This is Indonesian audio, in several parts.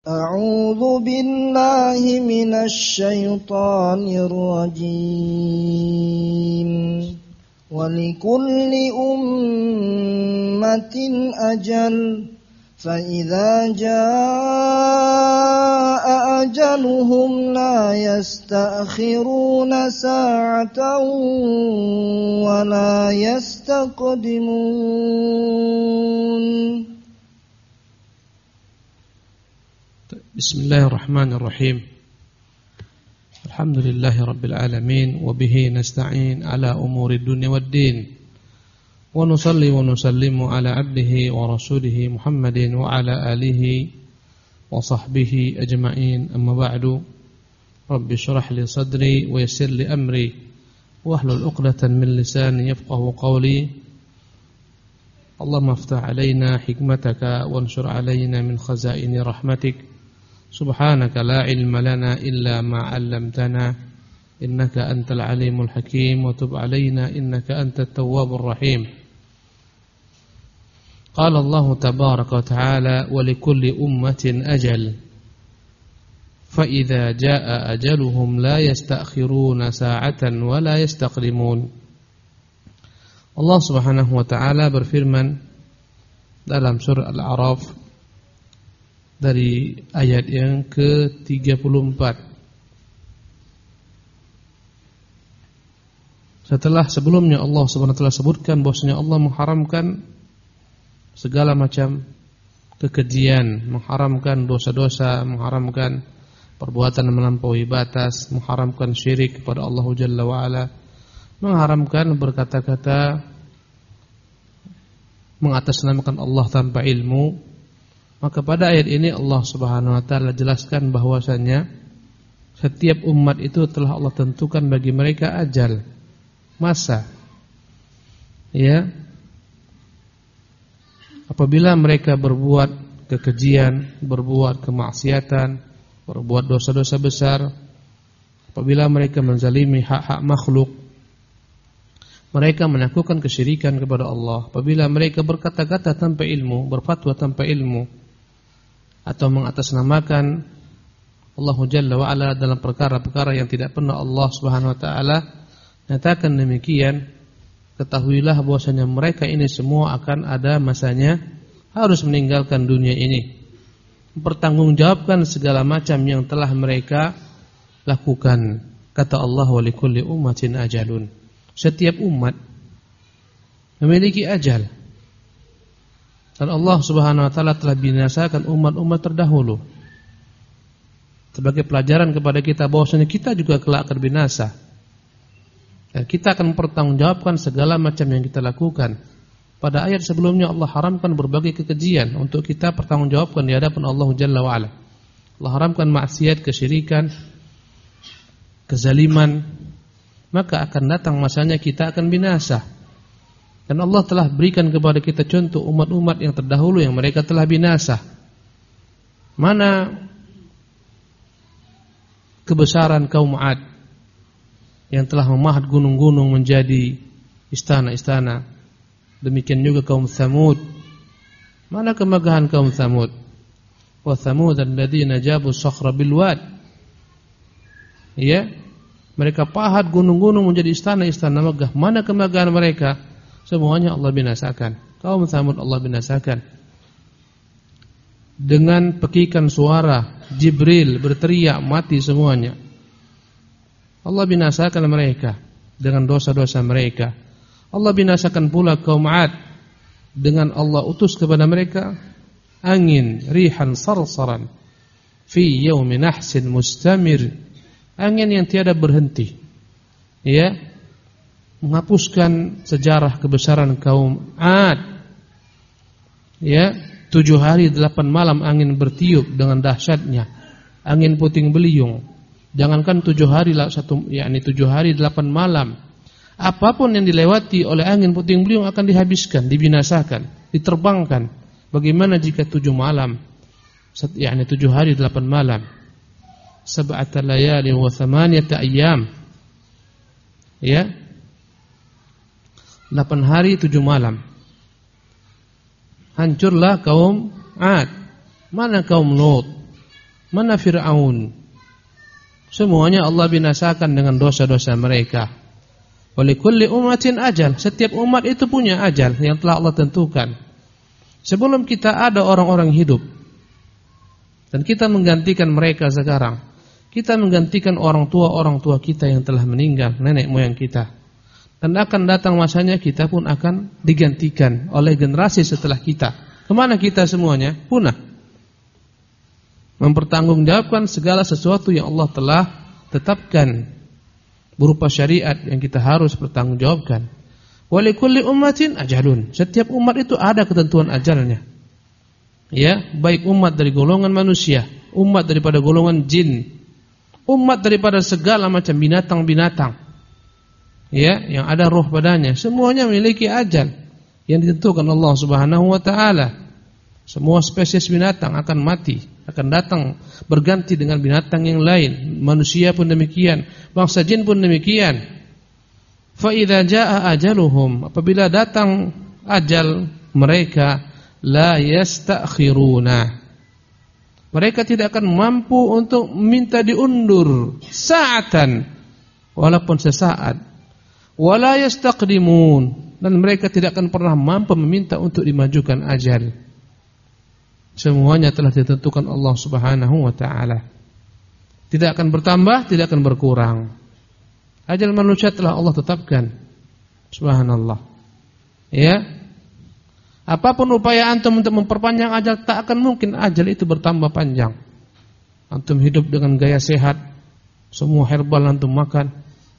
أعوذ بالله من الشيطان الرجيم ولكل أمة أجل فإذا جاء أجلهم لا يستأخرون ساعة ولا يستقدمون. Bismillahirrahmanirrahim. Alhamdulillahi rabbil alamin wa bihi nasta'in ala umuri dunya waddin. Wa nusalli wa nusallimu ala abdihi wa rasulihi Muhammadin wa ala alihi wa sahbihi ajma'in. Amma ba'du. Rabbi shrah li sadri wa yassir li amri wa hlul 'uqdatan min lisani yafqahu qawli. Allahumma iftah 'alaina hikmataka wansur 'alaina min khazaini rahmatik. Subhanaka la ilma lana illa ma 'allamtana innaka antal alimul hakim wa tub 'alaina innaka antat tawwabur rahim. Qala Allah tabaraka wa ta'ala wa likulli ummatin ajal fa idza jaa ajaluhum la yasta'khiruna sa'atan wa la yastaqdimun. Allah Subhanahu wa ta'ala berfirman dalam surah Al-A'raf dari ayat yang ke-34. Setelah sebelumnya Allah Subhanahu wa taala sebutkan bahwasanya Allah mengharamkan segala macam kekejian, mengharamkan dosa-dosa, mengharamkan perbuatan melampaui batas, mengharamkan syirik kepada Allah Jalla wa Ala, mengharamkan berkata-kata mengatasnamakan Allah tanpa ilmu. Maka pada ayat ini Allah Subhanahu wa taala jelaskan bahwasanya setiap umat itu telah Allah tentukan bagi mereka ajal, masa. Ya. Apabila mereka berbuat kekejian, berbuat kemaksiatan, berbuat dosa-dosa besar, apabila mereka menzalimi hak-hak makhluk, mereka melakukan kesyirikan kepada Allah, apabila mereka berkata-kata tanpa ilmu, berfatwa tanpa ilmu, atau mengatasnamakan Allah Jalla wa Ala dalam perkara-perkara yang tidak pernah Allah Subhanahu wa taala nyatakan demikian, ketahuilah bahwasanya mereka ini semua akan ada masanya harus meninggalkan dunia ini, mempertanggungjawabkan segala macam yang telah mereka lakukan. Kata Allah wa likulli ummatin ajalun. Setiap umat memiliki ajal. Dan Allah Subhanahu wa taala telah binasakan umat-umat terdahulu sebagai pelajaran kepada kita bahwasanya kita juga kelak akan binasa. Dan kita akan mempertanggungjawabkan segala macam yang kita lakukan. Pada ayat sebelumnya Allah haramkan berbagai kekejian untuk kita pertanggungjawabkan di hadapan Allah Jalla wa Ala. Allah haramkan maksiat, kesyirikan, kezaliman. Maka akan datang masanya kita akan binasa. Dan Allah telah berikan kepada kita contoh umat-umat yang terdahulu yang mereka telah binasa. Mana kebesaran kaum 'Ad yang telah memahat gunung-gunung menjadi istana-istana. Demikian juga kaum Tsamud. Mana kemegahan kaum Tsamud? Wa Tsamud alladziina jabu as-sakhra bil wad. Ya, mereka pahat gunung-gunung menjadi istana-istana megah. Mana kemegahan mereka? Semuanya Allah binasakan. Kaum Tsamud Allah binasakan. Dengan pekikan suara Jibril berteriak, mati semuanya. Allah binasakan mereka dengan dosa-dosa mereka. Allah binasakan pula kaum 'Ad dengan Allah utus kepada mereka angin rihan sarsaran fi yaumin nahsin mustamir. Angin yang tiada berhenti. Ya, menghapuskan sejarah kebesaran kaum 'Ad. Ya, 7 hari 8 malam angin bertiup dengan dahsyatnya. Angin puting beliung. Jangankan 7 hari 7 hari 8 malam. Apapun yang dilewati oleh angin puting beliung akan dihabiskan, dibinasakan, diterbangkan. Bagaimana jika 7 malam? 7 hari 8 malam. 7 layali wa 8 ayyam. Ya. 8 hari 7 malam. Hancurlah kaum 'Ad. Mana kaum Lut? Mana Fir'aun? Semuanya Allah binasakan dengan dosa-dosa mereka. Walikulli ummatin ajal. Setiap umat itu punya ajal yang telah Allah tentukan. Sebelum kita ada orang-orang hidup dan kita menggantikan mereka sekarang, kita menggantikan orang tua kita yang telah meninggal, nenek moyang kita. Dan akan datang masanya kita pun akan digantikan oleh generasi setelah kita. Kemana kita semuanya? Punah. Mempertanggungjawabkan segala sesuatu yang Allah telah tetapkan berupa syariat yang kita harus pertanggungjawabkan. Walikulli ummatin ajalun. Setiap umat itu ada ketentuan ajalnya. Ya, baik umat dari golongan manusia, umat daripada golongan jin, umat daripada segala macam binatang-binatang. Ya, yang ada roh padanya, semuanya memiliki ajal yang ditentukan Allah Subhanahu wa taala. Semua spesies binatang akan mati, akan datang berganti dengan binatang yang lain. Manusia pun demikian, bangsa jin pun demikian. Fa idza jaa ajaluhum, apabila datang ajal mereka, la yastakhiruna. Mereka tidak akan mampu untuk minta diundur sa'atan, walaupun sesaat. Wala yastaqdimun, dan mereka tidak akan pernah mampu meminta untuk dimajukan ajal. Semuanya telah ditentukan Allah Subhanahu wa taala. Tidak akan bertambah, tidak akan berkurang. Ajal manusia telah Allah tetapkan. Subhanallah. Ya. Apapun upaya antum untuk memperpanjang ajal, tak akan mungkin ajal itu bertambah panjang. Antum hidup dengan gaya sehat, semua herbal antum makan.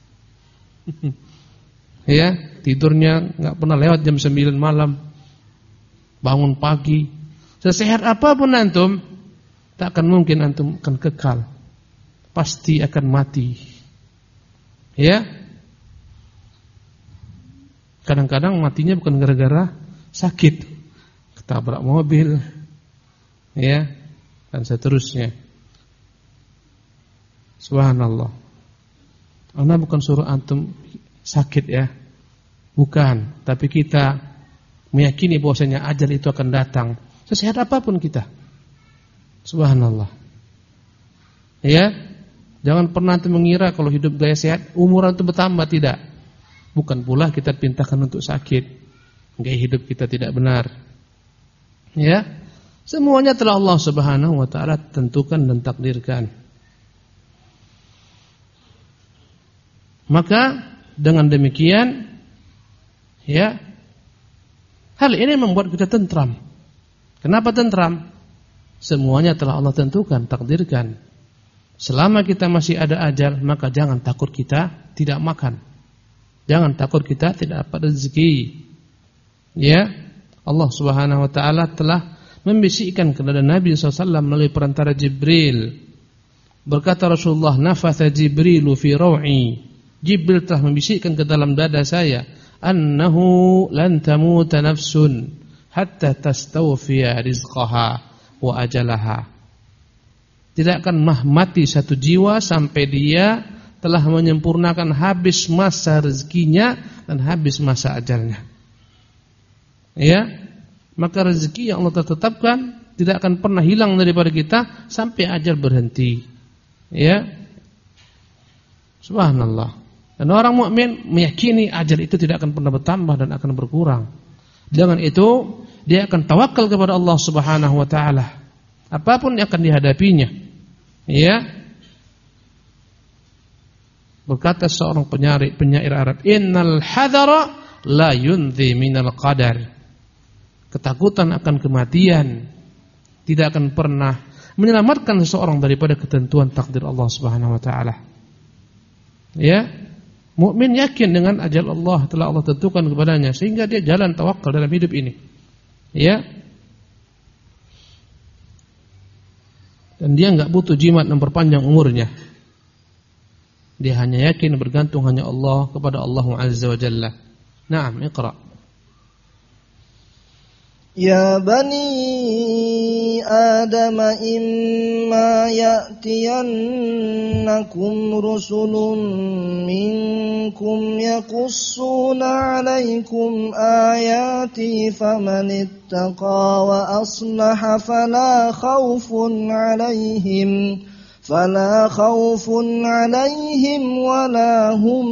Ya, tidurnya enggak pernah lewat jam 9 malam. Bangun pagi. Sesehat apapun antum, tak akan mungkin antum akan kekal. Pasti akan mati. Ya. Kadang-kadang matinya bukan gara-gara sakit, ketabrak mobil, ya, dan seterusnya. Subhanallah. Ana bukan suruh antum sakit ya, bukan. Tapi kita meyakini bahwasanya ajal itu akan datang, sesehat apapun kita. Subhanallah. Ya, jangan pernah antum mengira kalau hidup gaya sehat umur antum bertambah, tidak. Bukan pula kita pintakan untuk sakit. Gaya hidup kita tidak benar. Ya, semuanya telah Allah Subhanahu wa taala tentukan dan takdirkan. Maka dengan demikian, ya, hal ini membuat kita tentram. Kenapa tentram? Semuanya telah Allah tentukan, takdirkan. Selama kita masih ada ajal, maka jangan takut kita tidak makan. Jangan takut kita tidak dapat rezeki. Ya, Allah Subhanahu wa taala telah membisikkan kepada Nabi SAW melalui perantara Jibril. Berkata Rasulullah, nafatha Jibrilu fi raw'i. Jibril telah membisikkan ke dalam dada saya, annahu lan tamuta nafsun hatta tastawfiya rizqaha wa ajalaha. Tidak akan mati satu jiwa sampai dia telah menyempurnakan habis masa rezekinya dan habis masa ajalnya. Ya, maka rezeki yang Allah tetapkan tidak akan pernah hilang daripada kita sampai ajal berhenti. Ya, subhanallah. Dan orang mukmin meyakini ajal itu tidak akan pernah bertambah dan akan berkurang. Dengan itu dia akan tawakal kepada Allah Subhanahu wa taala. Apapun yang akan dihadapinya. Ya. Berkata seorang penyair Arab, "Innal hadara la yunzi minal qadar." Ketakutan akan kematian tidak akan pernah menyelamatkan seseorang daripada ketentuan takdir Allah Subhanahu wa taala. Ya, mukmin yakin dengan ajal Allah telah Allah tentukan kepadanya sehingga dia jalan tawakal dalam hidup ini. Ya. Dan dia enggak butuh jimat memperpanjang umurnya. Dia hanya yakin bergantung hanya Allah kepada Allah Azza wa Jalla. Naam, iqra. Ya bani Adam imma ya'tiyannakum rusulun minkum ربكم يقصون عليكم آياتي فمن اتقى وأصلح فلا خوف عليهم ولا هم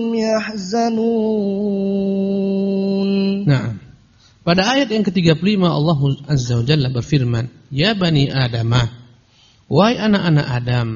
يحزنون. Nah, pada ayat yang ke-35 Allah Azza wa Jalla berfirman, Ya Bani Adamah, wahai anak-anak Adam.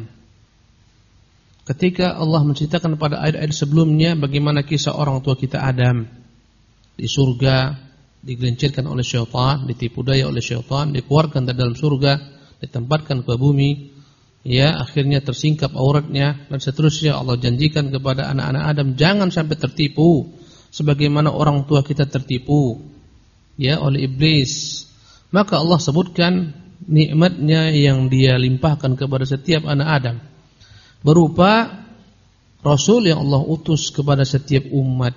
Ketika Allah menceritakan pada ayat-ayat sebelumnya bagaimana kisah orang tua kita Adam di surga, digelincirkan oleh syaitan, ditipu daya oleh syaitan, dikeluarkan dari dalam surga, ditempatkan ke bumi, ya akhirnya tersingkap auratnya dan seterusnya. Allah janjikan kepada anak-anak Adam jangan sampai tertipu sebagaimana orang tua kita tertipu ya oleh iblis. Maka Allah sebutkan nikmatnya yang Dia limpahkan kepada setiap anak Adam berupa Rasul yang Allah utus kepada setiap umat.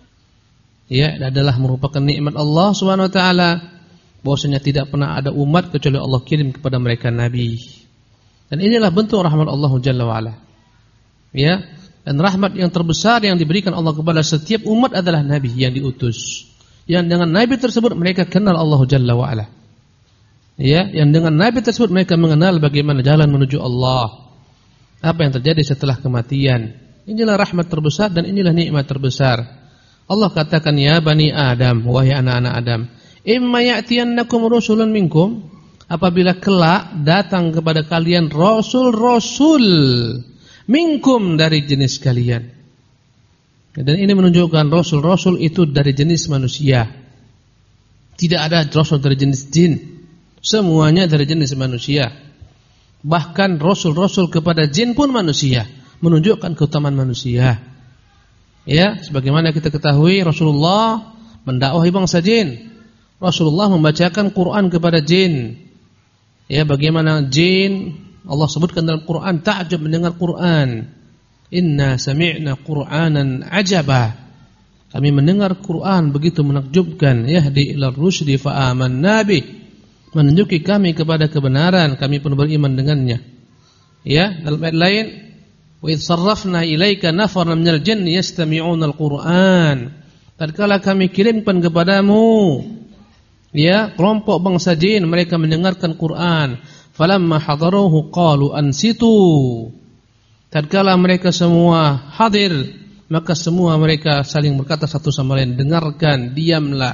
Ya, adalah merupakan nikmat Allah Subhanahu wa taala bahwasanya tidak pernah ada umat kecuali Allah kirim kepada mereka nabi. Dan inilah bentuk rahmat Allah Jalla wa ala. Ya, dan rahmat yang terbesar yang diberikan Allah kepada setiap umat adalah nabi yang diutus. Yang dengan nabi tersebut mereka kenal Allah Jalla wa ala. Ya, yang dengan nabi tersebut mereka mengenal bagaimana jalan menuju Allah. Apa yang terjadi setelah kematian. Inilah rahmat terbesar dan inilah nikmat terbesar. Allah katakan, Ya Bani Adam, wahai anak-anak Adam, imma ya'tiyannakum rusulun minkum, apabila kelak datang kepada kalian rasul-rasul minkum, dari jenis kalian. Dan ini menunjukkan rasul-rasul itu dari jenis manusia. Tidak ada rasul dari jenis jin. Semuanya dari jenis manusia. Bahkan rasul-rasul kepada jin pun manusia, menunjukkan keutamaan manusia. Ya, sebagaimana kita ketahui Rasulullah mendakwahi bangsa jin. Rasulullah membacakan Quran kepada jin. Ya, bagaimana jin Allah sebutkan dalam Quran ta'jab mendengar Quran. Inna sami'na Qur'anan ajaba. Kami mendengar Quran begitu menakjubkan. Yahdi ila rusydi fa amanna bih. Menunjuki kami kepada kebenaran, kami pun beriman dengannya. Ya, dalam ayat lain, wa idh sarrafna ilaika nafaran minal jinni yastami'una al-Qur'an. Tatkala kami kirimkan kepadamu ya kelompok bangsa jin, mereka mendengarkan Quran. Falamma hadaruhu qalu ansitu. Tatkala mereka semua hadir, maka semua mereka saling berkata satu sama lain, dengarkan, diamlah.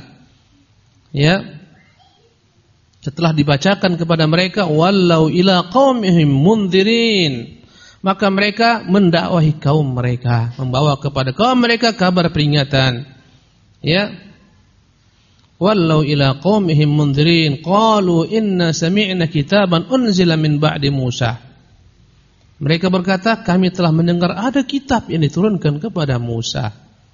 Ya. Setelah dibacakan kepada mereka, wallau ila qaumihim mundzirin, maka mereka mendakwahi kaum mereka, membawa kepada kaum mereka kabar peringatan. Ya. Wallau ila qaumihim mundzirin qalu inna sami'na kitaban unzila min ba'di Musa. Mereka berkata, kami telah mendengar ada kitab yang diturunkan kepada Musa.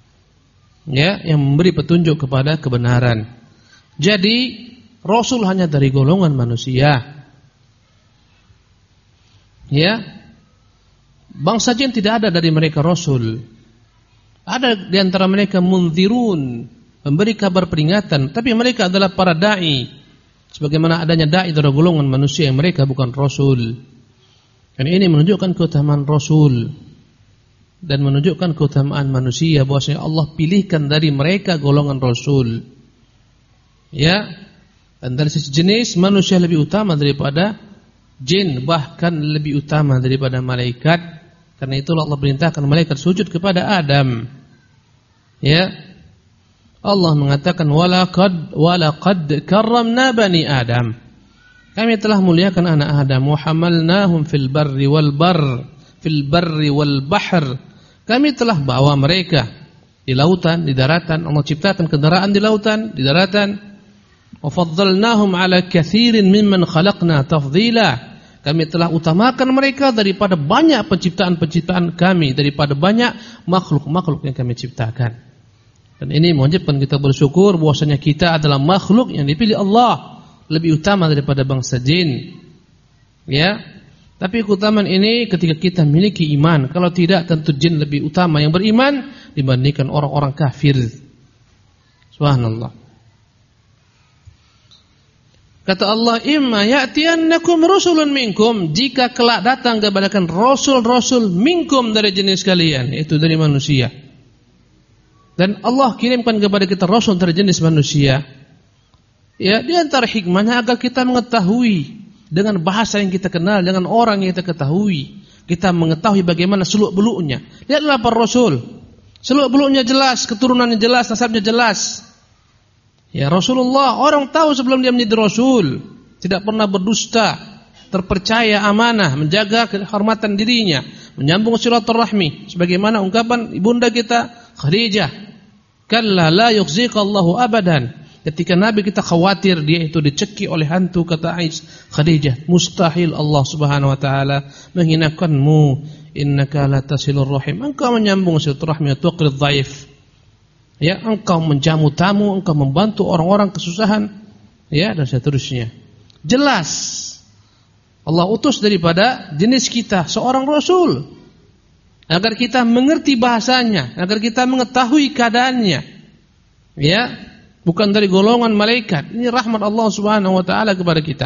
Ya, yang memberi petunjuk kepada kebenaran. Jadi Rasul hanya dari golongan manusia. Ya. Bangsa jin tidak ada dari mereka Rasul. Ada di antara mereka mundzirun, memberi kabar peringatan, tapi mereka adalah para dai. Sebagaimana adanya dai dari golongan manusia yang mereka bukan Rasul. Dan ini menunjukkan keutamaan Rasul dan menunjukkan keutamaan manusia bahwasanya Allah pilihkan dari mereka golongan Rasul. Ya. Dan dari sisi jenis manusia lebih utama daripada jin, bahkan lebih utama daripada malaikat. Karena itulah Allah perintahkan malaikat sujud kepada Adam. Ya. Allah mengatakan walaqad karramna bani Adam. Kami telah muliakan anak Adam, wa hamalnahum fil barri wal bahr. Kami telah bawa mereka di lautan, di daratan. Allah ciptakan kendaraan di lautan, di daratan. Wa faddalnahum ala katsirin mimman khalaqna tafdila. Kami telah utamakan mereka daripada banyak penciptaan-penciptaan kami, daripada banyak makhluk-makhluk yang kami ciptakan. Dan ini mewajibkan kita bersyukur bahwasanya kita adalah makhluk yang dipilih Allah, lebih utama daripada bangsa jin. Ya. Tapi keutamaan ini ketika kita memiliki iman. Kalau tidak, tentu jin lebih utama yang beriman dibandingkan orang-orang kafir. Subhanallah. Kata Allah, imma ya'tiyannakum rusulun minkum, jika kelak datang kepada kalian rasul-rasul minkum dari jenis kalian, yaitu dari manusia. Dan Allah kirimkan kepada kita rasul dari jenis manusia. Ya, di antara hikmahnya agar kita mengetahui dengan bahasa yang kita kenal, dengan orang yang kita ketahui, kita mengetahui bagaimana seluk-beluknya. Lihatlah para rasul. Seluk-beluknya jelas, keturunannya jelas, nasabnya jelas. Ya, Rasulullah orang tahu sebelum dia menjadi rasul, tidak pernah berdusta, terpercaya, amanah, menjaga kehormatan dirinya, menyambung silaturahmi sebagaimana ungkapan ibunda kita Khadijah, kalla la yukhzika Allahu abadan. Ketika Nabi kita khawatir dia itu dicekik oleh hantu, kata Khadijah, mustahil Allah Subhanahu wa taala menghinakanmu, innaka la tasilur rahim, engkau menyambung silaturahmi wa tuqrid dhaif. Ya, engkau menjamu tamu, engkau membantu orang-orang kesusahan, ya, dan seterusnya. Jelas Allah utus daripada jenis kita seorang rasul agar kita mengerti bahasanya, agar kita mengetahui keadaannya. Ya, bukan dari golongan malaikat. Ini rahmat Allah Subhanahu wa taala kepada kita.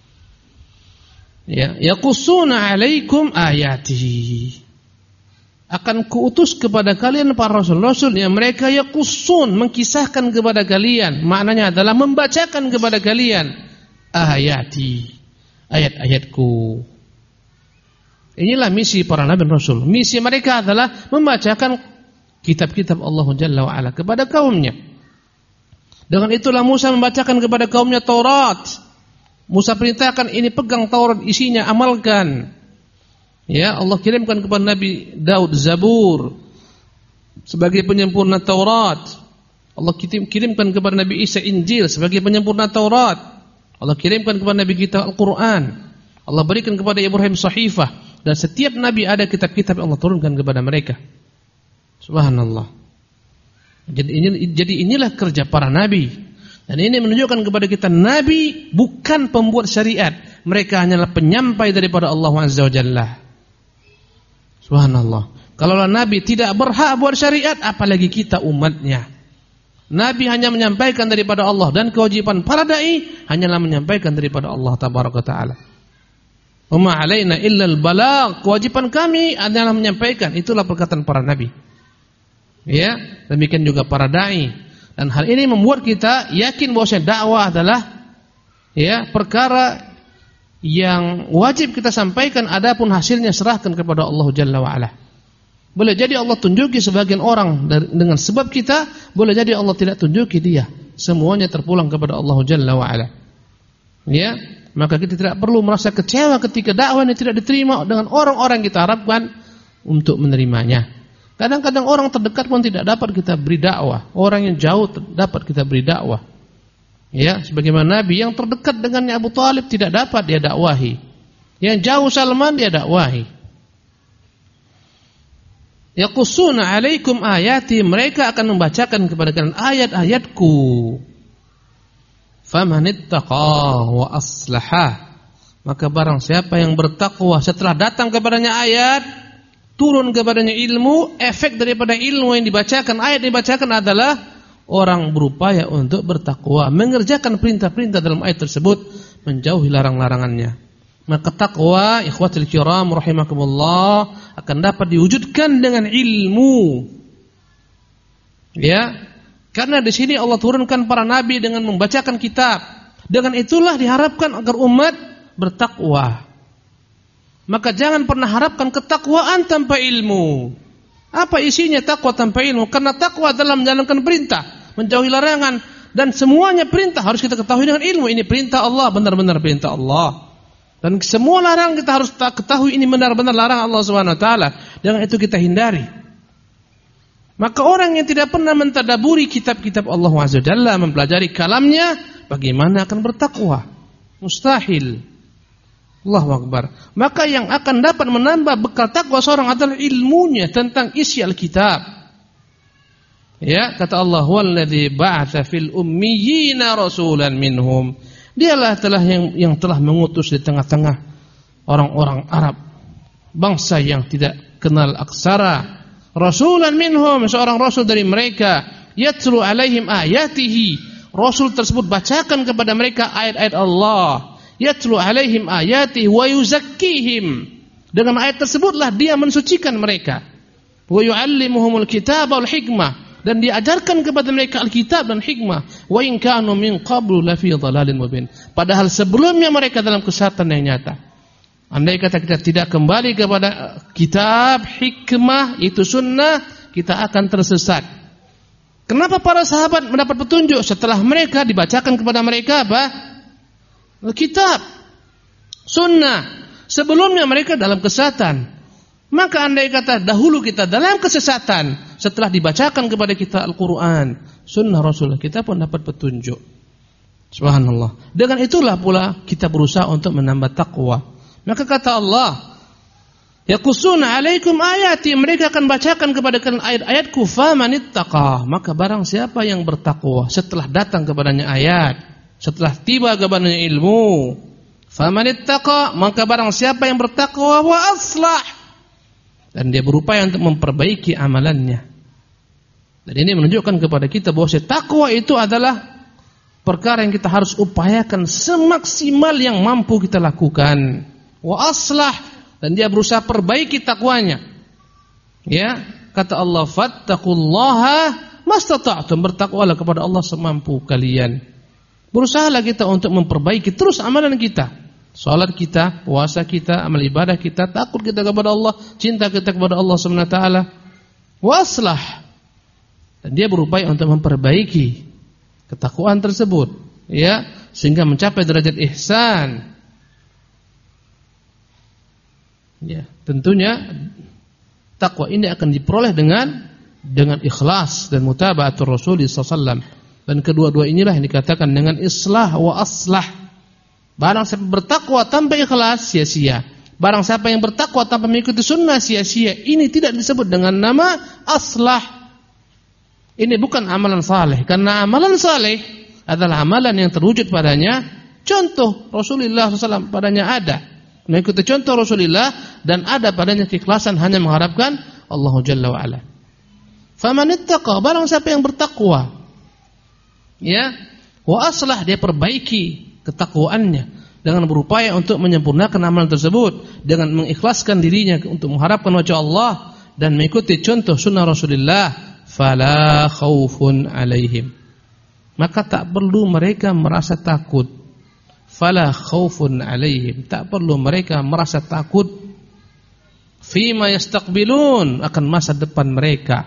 Ya, yaqussuna 'alaikum ayatihi. Akan kuutus kepada kalian para rasul-rasul yang mereka yaqussun, mengkisahkan kepada kalian. Maknanya adalah membacakan kepada kalian ayati, ayat-ayatku. Inilah misi para nabi dan rasul. Misi mereka adalah membacakan kitab-kitab Allah Jalla wa Ala kepada kaumnya. Dengan itulah Musa membacakan kepada kaumnya Taurat. Musa perintahkan, ini pegang Taurat, isinya amalkan. Ya, Allah kirimkan kepada Nabi Daud Zabur sebagai penyempurna Taurat. Allah kirimkan kepada Nabi Isa Injil sebagai penyempurna Taurat. Allah kirimkan kepada Nabi kita Al-Quran. Allah berikan kepada Ibrahim Sahifah. Dan setiap Nabi ada kitab-kitab yang Allah turunkan kepada mereka. Subhanallah. Jadi inilah kerja para Nabi. Dan ini menunjukkan kepada kita Nabi bukan pembuat syariat. Mereka hanyalah penyampai daripada Allah Azza wa Jalla. Subhanallah. Kalaulah Nabi tidak berhak buat syariat, apalagi kita umatnya. Nabi hanya menyampaikan daripada Allah, dan kewajiban para dai hanyalah menyampaikan daripada Allah Tabaraka Ta'ala. Wa ma 'alaina illa al-balagh. Kewajiban kami adalah menyampaikan. Itulah perkataan para nabi. Ya, demikian juga para dai. Dan hal ini membuat kita yakin bahwa dakwah adalah ya perkara yang wajib kita sampaikan, adapun hasilnya serahkan kepada Allah Jalla wa Ala. Boleh jadi Allah tunjuki sebagian orang dengan sebab kita, boleh jadi Allah tidak tunjuki dia. Semuanya terpulang kepada Allah Jalla wa Ala. Ya, maka kita tidak perlu merasa kecewa ketika dakwah ini tidak diterima dengan orang-orang kita harapkan untuk menerimanya. Kadang-kadang orang terdekat pun tidak dapat kita beri dakwah, orang yang jauh dapat kita beri dakwah. Ya, sebagaimana Nabi yang terdekat dengannya Abu Talib tidak dapat dia dakwahi. Yang jauh Salman dia dakwahi. Yaqussuna 'alaikum ayati, mereka akan membacakan kepada kalian ayat-ayatku. Famanittaqa wa aslaha, maka barang siapa yang bertakwa setelah datang kepadanya ayat, turun kepadanya ilmu, efek daripada ilmu yang dibacakan, ayat yang dibacakan adalah orang berupaya untuk bertakwa, mengerjakan perintah-perintah dalam ayat tersebut, menjauhi larang-larangannya. Maka takwa, ikhwatul kiram rahimakumullah, akan dapat diwujudkan dengan ilmu. Ya, karena di sini Allah turunkan para nabi dengan membacakan kitab. Dengan itulah diharapkan agar umat bertakwa. Maka jangan pernah harapkan ketakwaan tanpa ilmu. Apa isinya takwa tanpa ilmu? Karena takwa adalah menjalankan perintah, menjauhi larangan, dan semuanya perintah harus kita ketahui dengan ilmu. Ini perintah Allah, benar-benar perintah Allah. Dan semua larangan kita harus ketahui ini benar-benar larangan Allah Subhanahu wa taala. Dengan itu kita hindari. Maka orang yang tidak pernah mentadaburi kitab-kitab Allah Azza wa Jalla, mempelajari kalamnya, bagaimana akan bertakwa? Mustahil. Allahu Akbar. Maka yang akan dapat menambah bekal takwa seorang adalah ilmunya tentang isi Alkitab. Ya, kata Allah, "Wallazi ba'atsa fil ummiyina rasulan minhum." Dialah yang telah mengutus di tengah-tengah orang-orang Arab, bangsa yang tidak kenal aksara, rasulan minhum, seorang rasul dari mereka, yatlu alaihim ayatihi. Rasul tersebut bacakan kepada mereka ayat-ayat Allah. Yatlu alaihim ayatihi wa yuzakkihim. Dengan ayat tersebutlah dia mensucikan mereka. Wa yu'allimuhumul kitaba wal hikmah. dan diajarkan kepada mereka Alkitab dan hikmah. Wa in kanu min qablu lafi dhalalin mubin. Padahal sebelumnya mereka dalam kesesatan yang nyata. Andai kata kita tidak kembali kepada kitab, hikmah, itu sunnah, kita akan tersesat. Kenapa para sahabat mendapat petunjuk setelah mereka dibacakan kepada mereka apa? Kitab, sunnah. Sebelumnya mereka dalam kesesatan. Maka andai kata dahulu kita dalam kesesatan, setelah dibacakan kepada kita Al-Quran, sunnah Rasulullah, kita pun dapat petunjuk. Subhanallah. Dengan itulah pula kita berusaha untuk menambah takwa. Maka kata Allah, yaqussuna alaikum ayati, mereka akan bacakan kepada kalian ayat-ayatku, famanittaqa, maka barang siapa yang bertakwa setelah datang kepadanya ayat, setelah tiba kepadanya ilmu, famanittaqa, maka barang siapa yang bertakwa wa aslah, dan dia berupaya untuk memperbaiki amalannya. Dan ini menunjukkan kepada kita bahwa takwa itu adalah perkara yang kita harus upayakan semaksimal yang mampu kita lakukan. Wa aslah, dan dia berusaha perbaiki takwanya. Ya, kata Allah, fattaqullaha mastata'tum, bertakwalah kepada Allah semampu kalian. Berusahalah kita untuk memperbaiki terus amalan kita. Salat kita, puasa kita, amal ibadah kita, takut kita kepada Allah, cinta kita kepada Allah SWT. Waslah, dan dia berupaya untuk memperbaiki ketakwaan tersebut, ya, sehingga mencapai derajat ihsan. Ya, tentunya takwa ini akan diperoleh dengan ikhlas dan mutaba'atur Rasul sallallahu. Dan kedua-dua inilah yang dikatakan dengan islah wa aslah. Barang siapa bertakwa tanpa ikhlas, sia-sia. Barang siapa yang bertakwa tanpa mengikuti sunnah, sia-sia. Ini tidak disebut dengan nama aslah. Ini bukan amalan saleh, karena amalan saleh adalah amalan yang terwujud padanya contoh Rasulullah SAW, padanya ada mengikuti contoh Rasulullah, dan ada padanya keikhlasan hanya mengharapkan Allah Jalla wa Ala. Famanittaqa, barang siapa yang bertakwa, ya, wa aslah, dia perbaiki ketakwaannya dengan berupaya untuk menyempurnakan amalan tersebut, dengan mengikhlaskan dirinya untuk mengharapkan wajah Allah dan mengikuti contoh sunnah Rasulullah, fala khaufun alaihim, maka tak perlu mereka merasa takut. Fala khaufun alaihim, tak perlu mereka merasa takut fima yastaqbilun, akan masa depan mereka.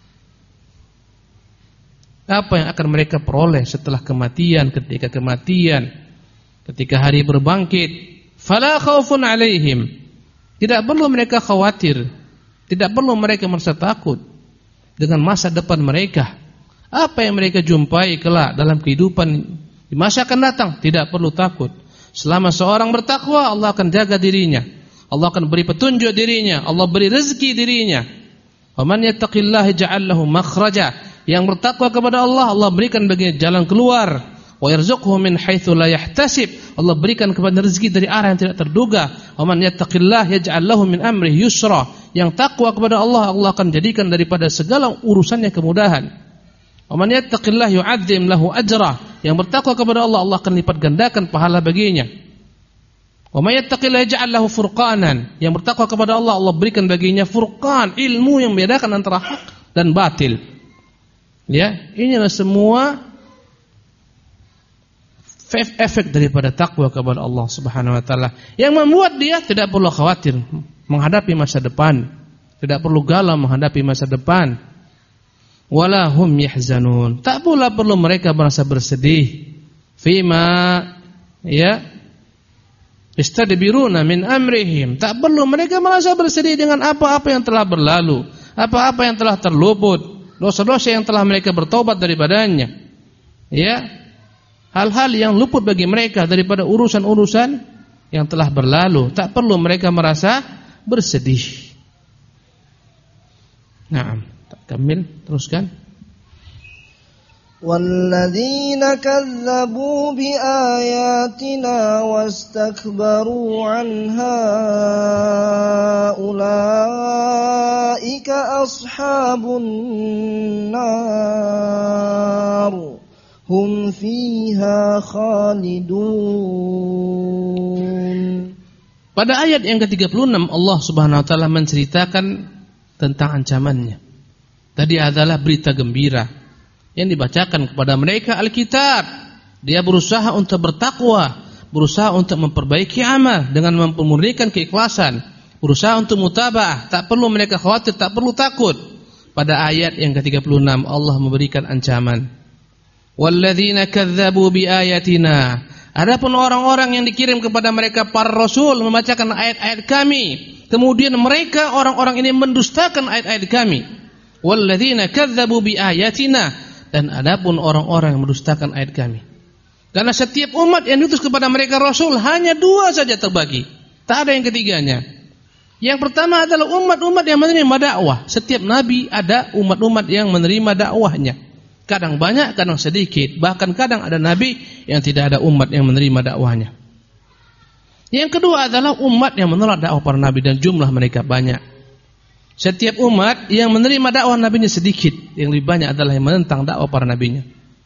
Apa yang akan mereka peroleh setelah kematian, ketika hari berbangkit. Fala khaufun alaihim, tidak perlu mereka khawatir, tidak perlu mereka merasa takut dengan masa depan mereka. Apa yang mereka jumpai kelak dalam kehidupan di masa akan datang, tidak perlu takut. Selama seorang bertakwa, Allah akan jaga dirinya, Allah akan beri petunjuk dirinya, Allah beri rezeki dirinya. Wa man yattaqillaha ja'al lahu makhraja, yang bertakwa kepada Allah, Allah berikan baginya jalan keluar. Wa yarzuqhu min haitsu la yahtasib, Allah berikan kepada rezeki dari arah yang tidak terduga. Wa man yattaqillaha yaj'al lahu min amrihi yusra, yang takwa kepada Allah, Allah akan jadikan daripada segala urusannya kemudahan. Wa man yattaqillaha yu'adzim lahu ajra, yang bertakwa kepada Allah, Allah akan lipat gandakan pahala baginya. Wa may yattaqillaha yaj'al lahu furqanan, yang bertakwa kepada Allah, Allah berikan baginya furqan, ilmu yang membedakan antara hak dan batil. Ya, inilah semua efek daripada takwa kepada Allah Subhanahu wa taala, yang membuat dia tidak perlu khawatir menghadapi masa depan, tidak perlu galau menghadapi masa depan. Wala hum yahzanun, tak pula perlu mereka merasa bersedih. Fima ya istadbiruna min amrihim, tak perlu mereka merasa bersedih dengan apa-apa yang telah berlalu, apa-apa yang telah terluput, dosa-dosa yang telah mereka bertaubat daripadanya. Ya, hal-hal yang luput bagi mereka daripada urusan-urusan yang telah berlalu, tak perlu mereka merasa bersedih. Naam, kamil, teruskan. وَالَّذِينَ كَذَّبُوا بِآيَاتِنَا وَاسْتَكْبَرُوا عَنْهَا أُولَئِكَ أَصْحَابُ النَّارِ هُمْ فِيهَا خَالِدُونَ. Pada ayat yang ke-36 Allah Subhanahu wa taala menceritakan tentang ancamannya, Tadi adalah berita gembira yang dibacakan kepada mereka Alkitab. Dia berusaha untuk bertakwa, berusaha untuk memperbaiki amal dengan memurnikan keikhlasan, berusaha untuk mutaba'ah, tak perlu mereka khawatir, tak perlu takut. Pada ayat yang ke-36 Allah memberikan ancaman. Walladzina kadzdzabu biayatina. Adapun orang-orang yang dikirim kepada mereka para rasul membacakan ayat-ayat kami, kemudian mereka orang-orang ini mendustakan ayat-ayat kami. Walladzina kadzdzabu biayatina, dan adapun orang-orang yang mendustakan ayat kami. Karena setiap umat yang diutus kepada mereka rasul hanya dua saja terbagi, tak ada yang ketiganya. Yang pertama adalah umat-umat yang menerima dakwah. Setiap nabi ada umat-umat yang menerima dakwahnya. Kadang banyak, kadang sedikit. Bahkan kadang ada nabi yang tidak ada umat yang menerima dakwahnya. Yang kedua adalah umat yang menolak dakwah para nabi dan jumlah mereka banyak. Setiap umat yang menerima dakwah nabinya sedikit, yang lebih banyak adalah yang menentang dakwah para nabinya.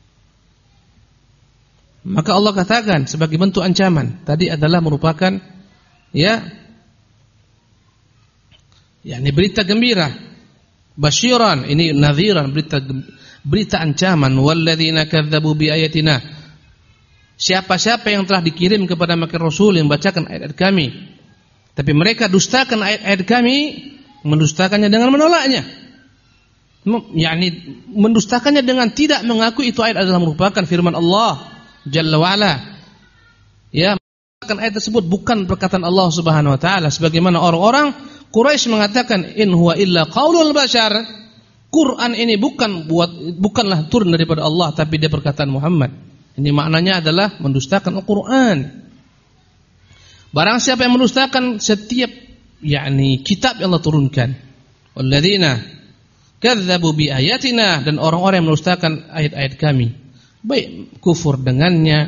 Maka Allah katakan sebagai bentuk ancaman, tadi adalah merupakan ini berita gembira, basyiran, ini nadhiran, berita ancaman. Walladzina kadzdzabu biayatina, siapa-siapa yang telah dikirim kepada mereka rasul yang membacakan ayat-ayat kami, tapi mereka dustakan ayat-ayat kami, mendustakannya dengan menolaknya, mendustakannya dengan tidak mengakui itu ayat adalah merupakan firman Allah Jalla wa'ala. Ayat tersebut bukan perkataan Allah Subhanahu wa taala, sebagaimana orang-orang Quraisy mengatakan in huwa illa qaulul bashar. Quran ini bukanlah turun daripada Allah, tapi dia perkataan Muhammad. Ini maknanya adalah mendustakan Al-Qur'an. Barang siapa yang mendustakan setiap kitab yang Allah turunkan. Walladzina kadzdzabu biayatina, dan orang-orang yang mendustakan ayat-ayat kami, baik kufur dengannya,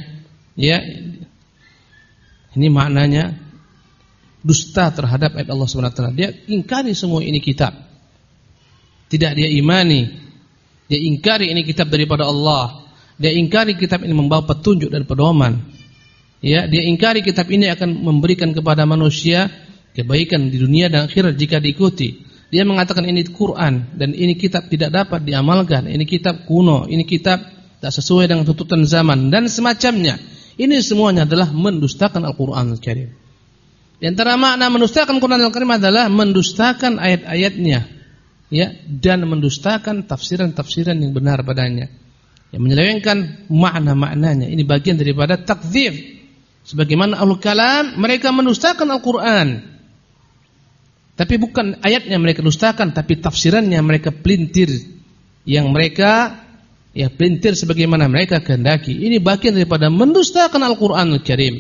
ini maknanya dusta terhadap ayat Allah Subhanahu wa taala. Dia ingkari semua ini kitab, tidak dia imani. Dia ingkari ini kitab daripada Allah. Dia ingkari kitab ini membawa petunjuk dan pedoman. Dia ingkari kitab ini akan memberikan kepada manusia kebaikan di dunia dan akhirat jika diikuti. Dia mengatakan ini Quran dan ini kitab tidak dapat diamalkan. Ini kitab kuno, ini kitab tak sesuai dengan tuntutan zaman dan semacamnya. Ini semuanya adalah mendustakan Al-Qur'an Al-Karim. Di antara makna mendustakan Quran Al-Karim adalah mendustakan ayat-ayatnya, dan mendustakan tafsiran-tafsiran yang benar padanya, yang menyelewengkan makna-maknanya. Ini bagian daripada takdzib. Sebagaimana Ahlul Kalam, mereka mendustakan Al-Qur'an. Tapi bukan ayatnya mereka dustakan, tapi tafsirannya mereka pelintir, yang mereka pelintir sebagaimana mereka kehendaki. Ini bagian daripada mendustakan Al-Qur'anul Karim.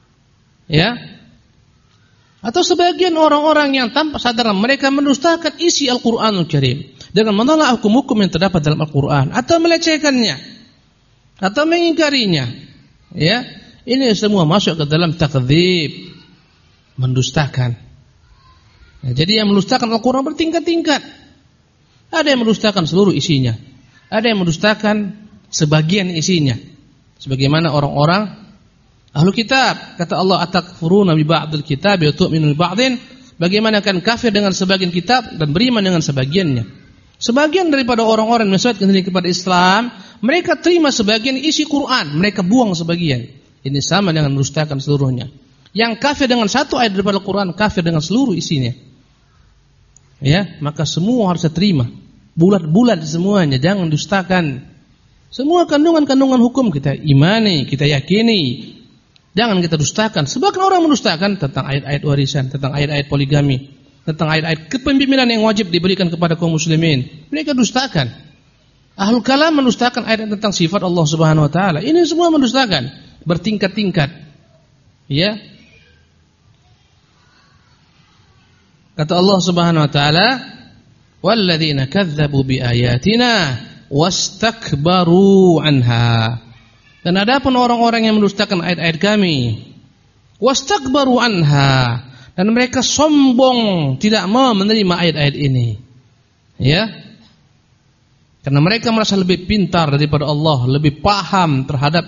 Atau sebagian orang-orang yang tanpa sadar mereka mendustakan isi Al-Qur'anul Karim dengan menolak hukum-hukum yang terdapat dalam Al-Qur'an, atau melecehkannya, atau mengingkarinya. Ini semua masuk ke dalam takdzib, mendustakan. Jadi yang mendustakan Al-Qur'an bertingkat-tingkat. Ada yang mendustakan seluruh isinya, ada yang mendustakan sebagian isinya. Sebagaimana orang-orang Ahlul Kitab, kata Allah, atakfuruna bi ba'dil kitab wa tu'minu bi ba'din. Bagaimana akan kafir dengan sebagian kitab dan beriman dengan sebagiannya? Sebagian daripada orang-orang yang menyesuaikan diri kepada Islam, mereka terima sebagian isi Quran, mereka buang sebagian. Ini sama dengan mendustakan seluruhnya. Yang kafir dengan satu ayat daripada Quran, kafir dengan seluruh isinya. Maka semua harus diterima. Bulat-bulat semuanya, jangan dustakan. Semua kandungan-kandungan hukum kita imani, kita yakini. Jangan kita dustakan. Sebagian orang mendustakan tentang ayat-ayat warisan, tentang ayat-ayat poligami, tentang ayat-ayat kepemimpinan yang wajib diberikan kepada kaum muslimin. Mereka dustakan. Ahlul Kalam mendustakan ayat tentang sifat Allah Subhanahu wa taala. Ini semua mendustakan, bertingkat-tingkat. Kata Allah Subhanahu wa taala, walladzina kadzdzabu biayatina wastakbaru anha. Dan adapun orang-orang yang mendustakan ayat-ayat kami, wastakbaru anha, dan mereka sombong, tidak mau menerima ayat-ayat ini. Karena mereka merasa lebih pintar daripada Allah, lebih paham terhadap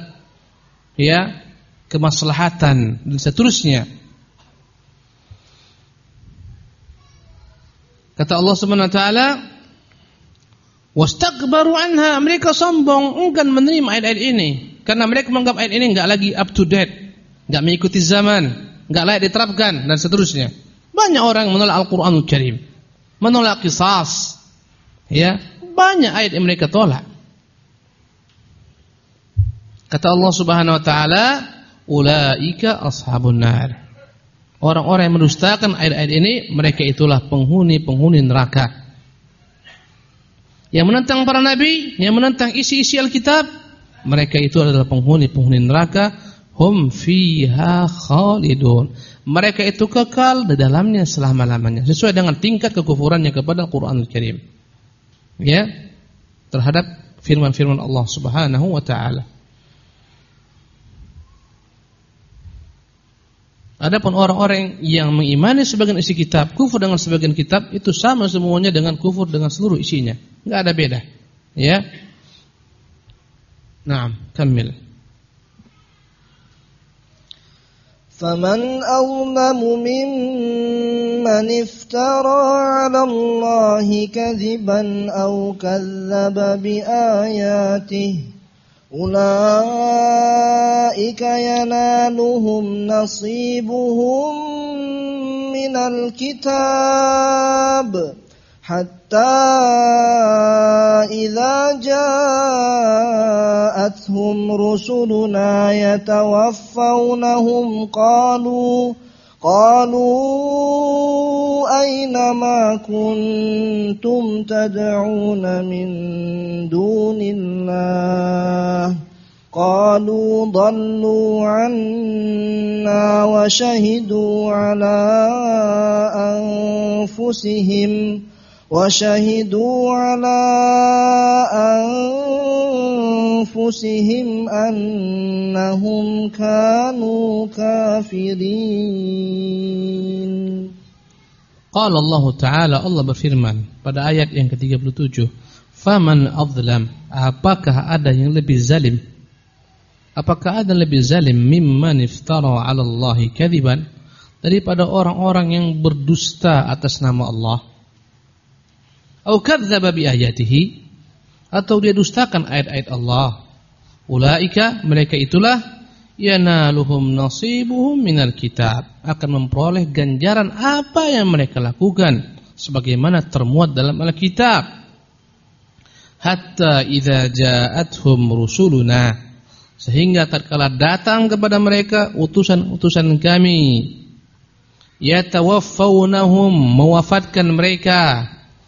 kemaslahatan dan seterusnya. Kata Allah Subhanahu wa taala, Wastakbaru anha, mereka sombong enggan menerima ayat-ayat ini karena mereka menganggap ayat ini enggak lagi up to date, enggak mengikuti zaman, enggak layak diterapkan dan seterusnya. Banyak orang menolak Al-Qur'anul Karim, menolak qisas. Ya, banyak ayat yang mereka tolak. Kata Allah Subhanahu wa taala, ulaika ashabun nar. Orang-orang yang mendustakan ayat-ayat ini, mereka itulah penghuni-penghuni neraka. Yang menentang para nabi, yang menentang isi-isi Alkitab, mereka itu adalah penghuni-penghuni neraka. Hum fiha khalidun. Mereka itu kekal di dalamnya selama-lamanya, sesuai dengan tingkat kekufurannya kepada Al-Qur'anul Karim. Ya, terhadap firman-firman Allah Subhanahu wa taala. Adapun orang-orang yang mengimani sebagian isi kitab, kufur dengan sebagian kitab, itu sama semuanya dengan kufur dengan seluruh isinya. Enggak ada beda. Ya. Naam, kamil. فمن أظلم ممن افترى على الله كذبا أو كذب بآياته أولئك ينالهم نصيبهم من الكتاب حتى إذا جاءتهم رسلنا يتوفونهم قالوا أين ما كنتم تدعون من دون الله قالوا ضلوا عنا وشهدوا على أنفسهم أنهم كانوا كافرين. Qala Allah Ta'ala, Allah berfirman pada ayat yang ke-37, Faman adlam, apakah ada yang lebih zalim? Apakah ada lebih zalim mimman iftara 'ala Allahi kadziban, daripada orang-orang yang berdusta atas nama Allah? Au kadzdzaba bi ayatihi, atau dia dustakan ayat-ayat Allah. Ulaika, mereka itulah yanaluhum nasibuhum minal kitab, akan memperoleh ganjaran apa yang mereka lakukan sebagaimana termuat dalam Alkitab. Hatta idza ja'atuhum rusuluna, sehingga tatkala datang kepada mereka utusan-utusan kami, yatawaffawnahum, mewafatkan mereka,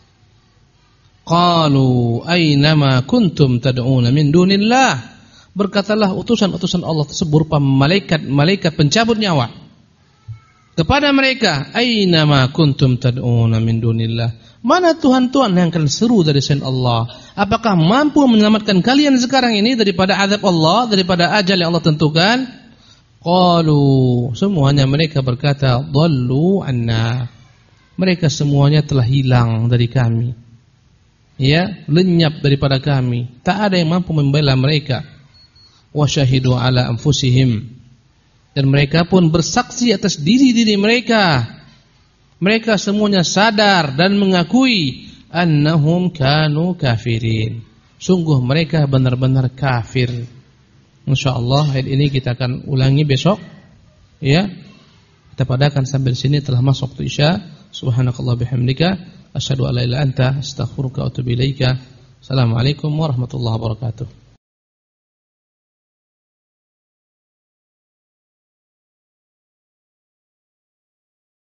qalu aynama kuntum tad'una min dunillah, berkatalah utusan-utusan Allah tersebut berupa malaikat pencabut nyawa kepada mereka, aynama kuntum tad'una min dunillah, mana Tuhan-Tuhan yang kalian seru dari selain Allah? Apakah mampu menyelamatkan kalian sekarang ini daripada azab Allah, daripada ajal yang Allah tentukan? Qalu, semuanya mereka berkata, dhallu anna, mereka semuanya telah hilang dari kami, ya, lenyap daripada kami, tak ada yang mampu membela mereka. Wa syahidu ala anfusihim, dan mereka pun bersaksi atas diri-diri mereka. Mereka semuanya sadar dan mengakui annahum kanu kafirin, sungguh mereka benar-benar kafir. Insyaallah ayat ini kita akan ulangi besok, ya. Kita padakan sampai di sini, telah masuk waktu Isya. Subhanakallah bihamdika asyhadu an la ilaha illa anta astaghfiruka wa atubu ilaika. Assalamualaikum warahmatullahi wabarakatuh.